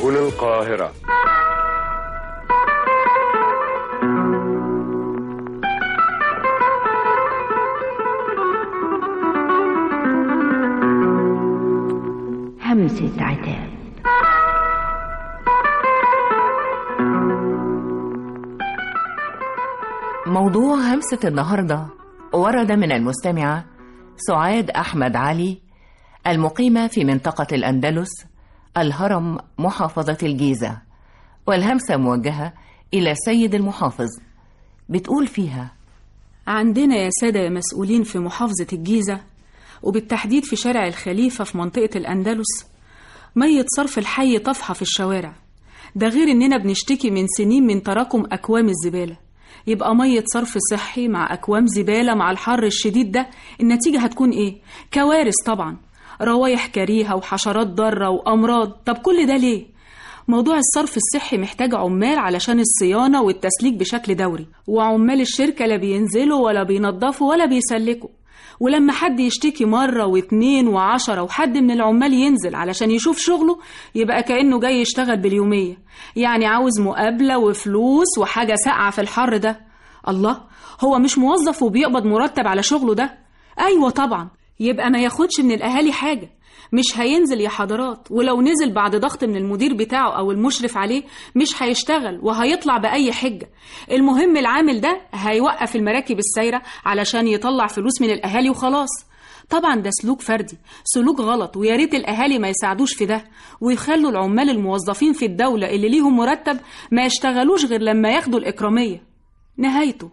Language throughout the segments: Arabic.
سنبل القاهرة. همسة عتاب. موضوع همسة النهاردة ورد من المستمعة سعاد أحمد علي المقيمة في منطقة الأندلس الهرم محافظة الجيزة، والهمسة موجهة إلى سيد المحافظ. بتقول فيها: عندنا يا سادة مسؤولين في محافظة الجيزة وبالتحديد في شارع الخليفة في منطقة الأندلس مية صرف الحي طفحة في الشوارع، ده غير إننا بنشتكي من سنين من تراكم أكوام الزبالة. يبقى مية صرف صحي مع أكوام زبالة مع الحر الشديد ده، النتيجة هتكون إيه؟ كوارث طبعا، روايح كريهة وحشرات ضارة وأمراض. طب كل ده ليه؟ موضوع الصرف الصحي محتاج عمال علشان الصيانة والتسليك بشكل دوري، وعمال الشركة لا بينزلوا ولا بينظفوا ولا بيسلكوا. ولما حد يشتكي مرة واتنين وعشرة وحد من العمال ينزل علشان يشوف شغله، يبقى كأنه جاي يشتغل باليومية، يعني عاوز مقابلة وفلوس وحاجة ساقعة في الحر ده. الله، هو مش موظف وبيقبض مرتب على شغله ده؟ أيوة طبعا، يبقى ما ياخدش من الأهالي حاجة. مش هينزل يا حضرات، ولو نزل بعد ضغط من المدير بتاعه أو المشرف عليه مش هيشتغل وهيطلع بأي حجة. المهم العامل ده هيوقف المراكب السايرة علشان يطلع فلوس من الأهالي وخلاص. طبعا ده سلوك فردي، سلوك غلط، وياريت الأهالي ما يساعدوش في ده ويخلوا العمال الموظفين في الدولة اللي ليهم مرتب ما يشتغلوش غير لما ياخدوا الإكرامية. نهايته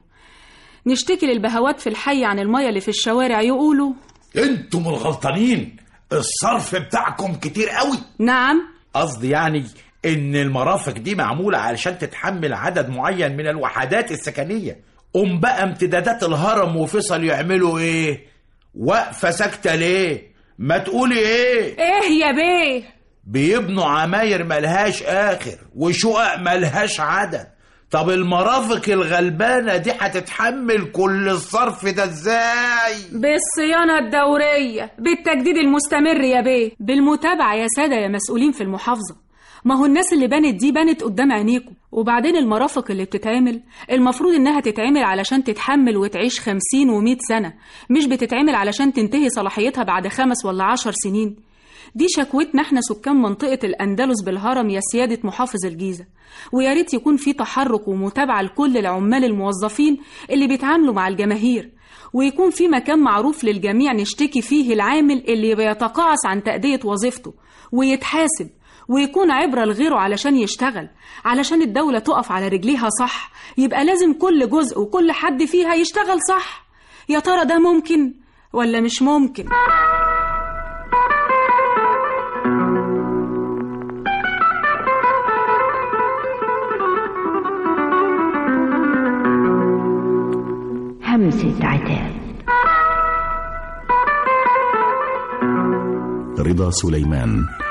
نشتكي للبهوات في الحي عن المية اللي في الشوارع، يقولوا: انتم الغلطانين، الصرف بتاعكم كتير قوي. نعم، قصدي يعني ان المرافق دي معمولة علشان تتحمل عدد معين من الوحدات السكنية. بقى امتدادات الهرم وفيصل يعملوا ايه؟ واقفة ساكتة ليه؟ ما تقولي ايه يا بيه؟ بيبنوا عماير ملهاش اخر وشقق ملهاش عدد. طب المرافق الغلبانة دي هتتحمل كل الصرف ده ازاي؟ بالصيانة الدورية، بالتجديد المستمر يا بيه، بالمتابعة يا سادة يا مسؤولين في المحافظة. ما هو الناس اللي بنت دي بنت قدام عينيكم. وبعدين المرافق اللي بتتعمل المفروض انها تتعمل علشان تتحمل وتعيش 50 و100 سنة، مش بتتعمل علشان تنتهي صلاحيتها بعد 5 ولا 10 سنين. دي شكوتنا احنا سكان منطقة الأندلس بالهرم يا سيادة محافظ الجيزة، ويا ريت يكون في تحرك ومتابعة لكل العمال الموظفين اللي بيتعاملوا مع الجماهير، ويكون في مكان معروف للجميع نشتكي فيه العامل اللي بيتقاعس عن تأدية وظيفته ويتحاسب، ويكون عبرة لغيره علشان يشتغل، علشان الدولة تقف على رجليها صح. يبقى لازم كل جزء وكل حد فيها يشتغل صح. يا ترى ده ممكن ولا مش ممكن؟ همسة عتاب. رضا سليمان.